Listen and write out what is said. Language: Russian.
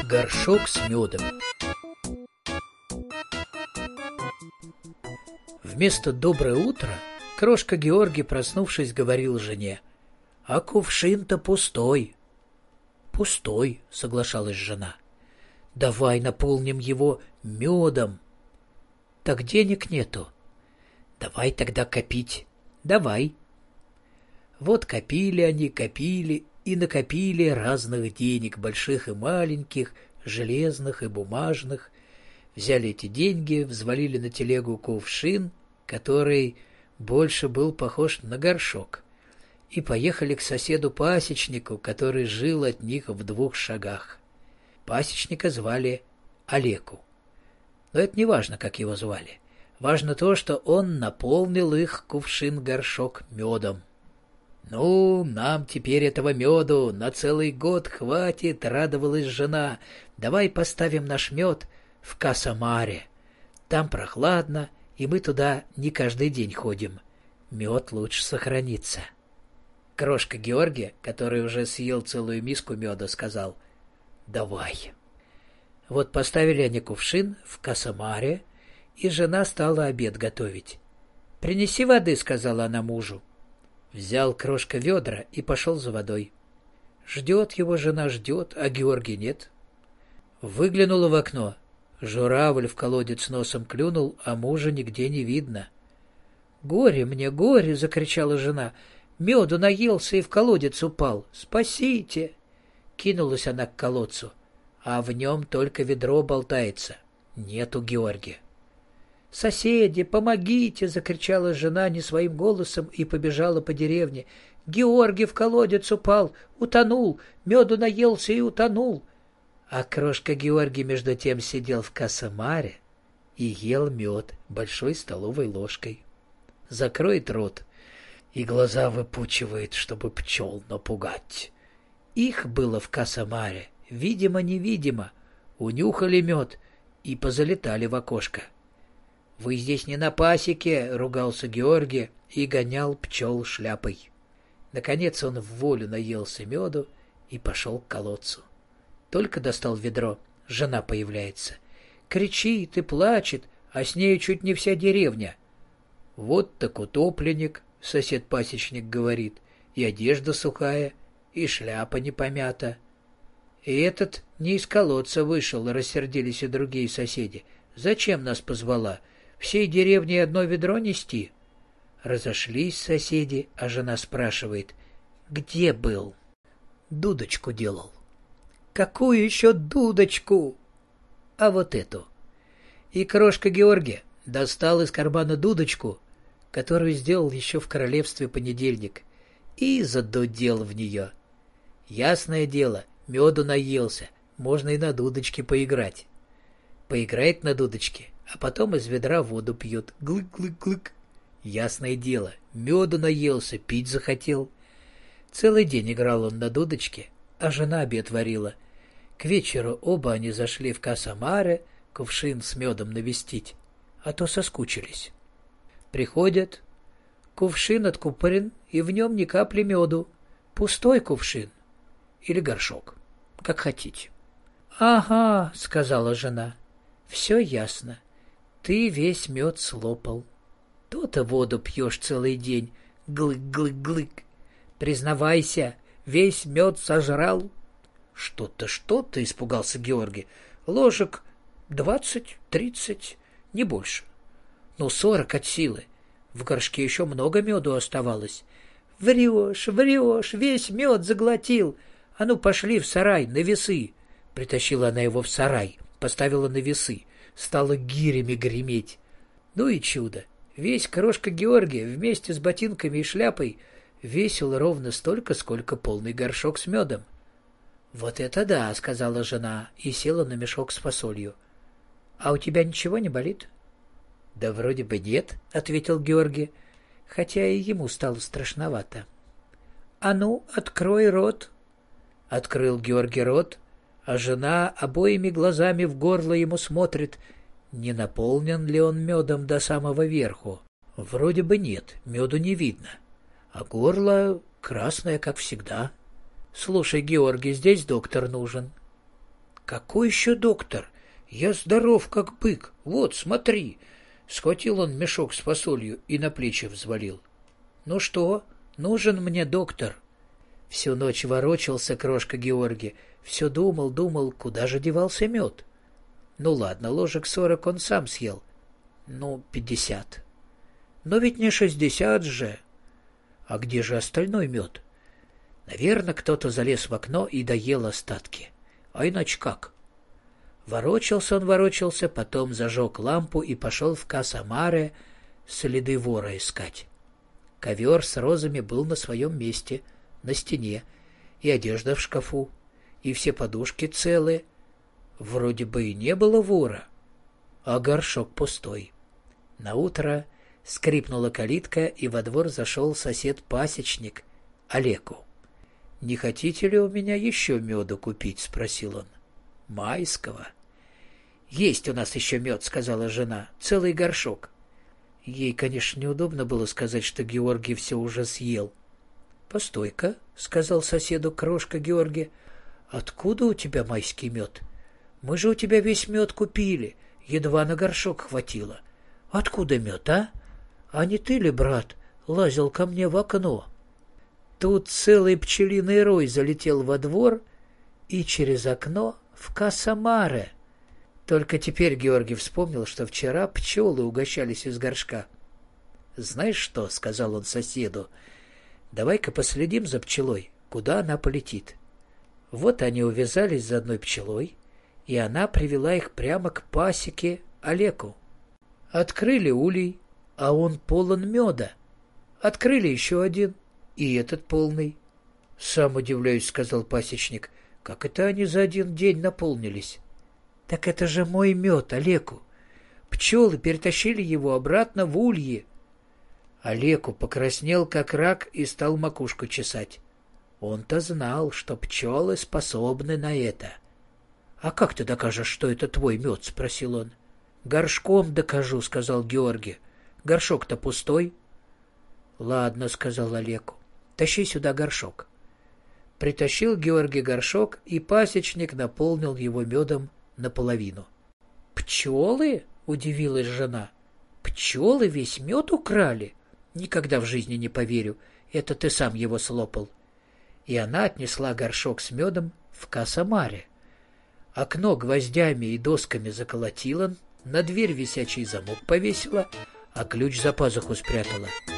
Горшок с медом. Вместо «доброе утро» крошка Георгий, проснувшись, говорил жене: «А кувшин-то пустой». «Пустой», — соглашалась жена. «Давай наполним его медом». «Так денег нету». «Давай тогда копить». «Давай». Вот копили они, копили и накопили разных денег, больших и маленьких, железных и бумажных. Взяли эти деньги, взвалили на телегу кувшин, который больше был похож на горшок, и поехали к соседу-пасечнику, который жил от них в 2 шагах. Пасечника звали Олеку. Но это не важно, как его звали. Важно то, что он наполнил их кувшин-горшок медом. «Ну, нам теперь этого меду на целый год хватит», — радовалась жена. «Давай поставим наш мед в Касамаре. Там прохладно, и мы туда не каждый день ходим. Мед лучше сохранится». Крошка Георгий, который уже съел целую миску меда, сказал: «Давай». Вот поставили они кувшин в Касамаре, и жена стала обед готовить. «Принеси воды», — сказала она мужу. Взял крошка ведра и пошел за водой. Ждет его жена, ждет, а Георгия нет. Выглянула в окно. Журавль в колодец носом клюнул, а мужа нигде не видно. «Горе мне, горе!» — закричала жена. «Меду наелся и в колодец упал. Спасите!» Кинулась она к колодцу, а в нем только ведро болтается. Нету Георгия. «Соседи, помогите!» — закричала жена не своим голосом и побежала по деревне. «Георгий в колодец упал, утонул, меду наелся и утонул». А крошка Георгий между тем сидел в Касамаре и ел мед большой столовой ложкой. Закроет рот и глаза выпучивает, чтобы пчел напугать. Их было в Касамаре, видимо-невидимо, унюхали мед и позалетали в окошко. «Вы здесь не на пасеке», — ругался Георгий и гонял пчел шляпой. Наконец он в волю наелся меду и пошел к колодцу. Только достал ведро, жена появляется. Кричит и плачет, а с нею чуть не вся деревня. «Вот так утопленник», — сосед-пасечник говорит, — «и одежда сухая, и шляпа не помята». И этот не из колодца вышел, рассердились и другие соседи. «Зачем нас позвала? Всей деревне одно ведро нести?» Разошлись соседи, а жена спрашивает: «Где был?» «Дудочку делал». «Какую еще дудочку?» «А вот эту». И крошка Георгий достал из кармана дудочку, которую сделал еще в королевстве Понедельник, и задудел в нее. Ясное дело, меду наелся, можно и на дудочке поиграть. Поиграет на дудочке, а потом из ведра воду пьет. Глык-глык-глык. Ясное дело, меду наелся, пить захотел. Целый день играл он на дудочке, а жена обед варила. К вечеру оба они зашли в Касамаре кувшин с медом навестить, а то соскучились. Приходят, кувшин откупорен, и в нем ни капли меду. Пустой кувшин или горшок, как хотите. «Ага», — сказала жена, — «все ясно. Ты весь мед слопал. То-то воду пьешь целый день. Глык-глык-глык. Признавайся, весь мед сожрал». «Что-то», — испугался Георгий. «Ложек 20-30, не больше. Ну, 40 от силы. В горшке еще много меду оставалось». «Врешь, врешь, весь мед заглотил. А ну, пошли в сарай, на весы». Притащила она его в сарай, поставила на весы, стала гирями греметь. Ну и чудо. Весь крошка Георгия вместе с ботинками и шляпой весил ровно столько, сколько полный горшок с медом. «Вот это да», — сказала жена и села на мешок с фасолью. «А у тебя ничего не болит?» «Да вроде бы нет», — ответил Георгий, хотя и ему стало страшновато. «А ну, открой рот». Открыл Георгий рот, а жена обоими глазами в горло ему смотрит, не наполнен ли он медом до самого верху. Вроде бы нет, меду не видно, а горло красное, как всегда. «Слушай, Георгий, здесь доктор нужен». Какой еще доктор? Я здоров, как бык. Вот, смотри. Схватил он мешок с фасолью и на плечи взвалил. Ну что, нужен мне доктор? Всю ночь ворочался крошка Георгий. Все думал, куда же девался мед. Ну ладно, ложек 40 он сам съел. 50. Но ведь не 60 же. А где же остальной мед? Наверное, кто-то залез в окно и доел остатки. А иначе как? Ворочался, потом зажег лампу и пошел в Каса-Маре следы вора искать. Ковер с розами был на своем месте, на стене, и одежда в шкафу, и все подушки целые. Вроде бы и не было вора, а горшок пустой. Наутро скрипнула калитка, и во двор зашел сосед-пасечник Олеку. — Не хотите ли у меня еще меду купить? — спросил он. — Майского. — Есть у нас еще мед, — сказала жена, — целый горшок. Ей, конечно, неудобно было сказать, что Георгий все уже съел. — Постой-ка, — сказал соседу крошка Георгий, — откуда у тебя майский мед? Мы же у тебя весь мед купили, едва на горшок хватило. Откуда мед, а? А не ты ли, брат, лазил ко мне в окно? Тут целый пчелиный рой залетел во двор и через окно в Каса-Маре. Только теперь Георгий вспомнил, что вчера пчелы угощались из горшка. — Знаешь что, — сказал он соседу, — давай-ка последим за пчелой, куда она полетит. Вот они увязались за одной пчелой, и она привела их прямо к пасеке Олеку. Открыли улей, а он полон меда. Открыли еще один, и этот полный. — Сам удивляюсь, — сказал пасечник, — как это они за один день наполнились? — Так это же мой мед, Олеку. Пчелы перетащили его обратно в улье. Олеку покраснел, как рак, и стал макушку чесать. Он-то знал, что пчелы способны на это. — А как ты докажешь, что это твой мед? — спросил он. — Горшком докажу, — сказал Георгий. — Горшок-то пустой. — Ладно, — сказал Олеку. — Тащи сюда горшок. Притащил Георгий горшок, и пасечник наполнил его медом наполовину. — Пчелы? — удивилась жена. — Пчелы весь мед украли? Никогда в жизни не поверю. Это ты сам его слопал. И она отнесла горшок с медом в Каса-Маре. Окно гвоздями и досками заколотила, на дверь висячий замок повесила, а ключ за пазуху спрятала.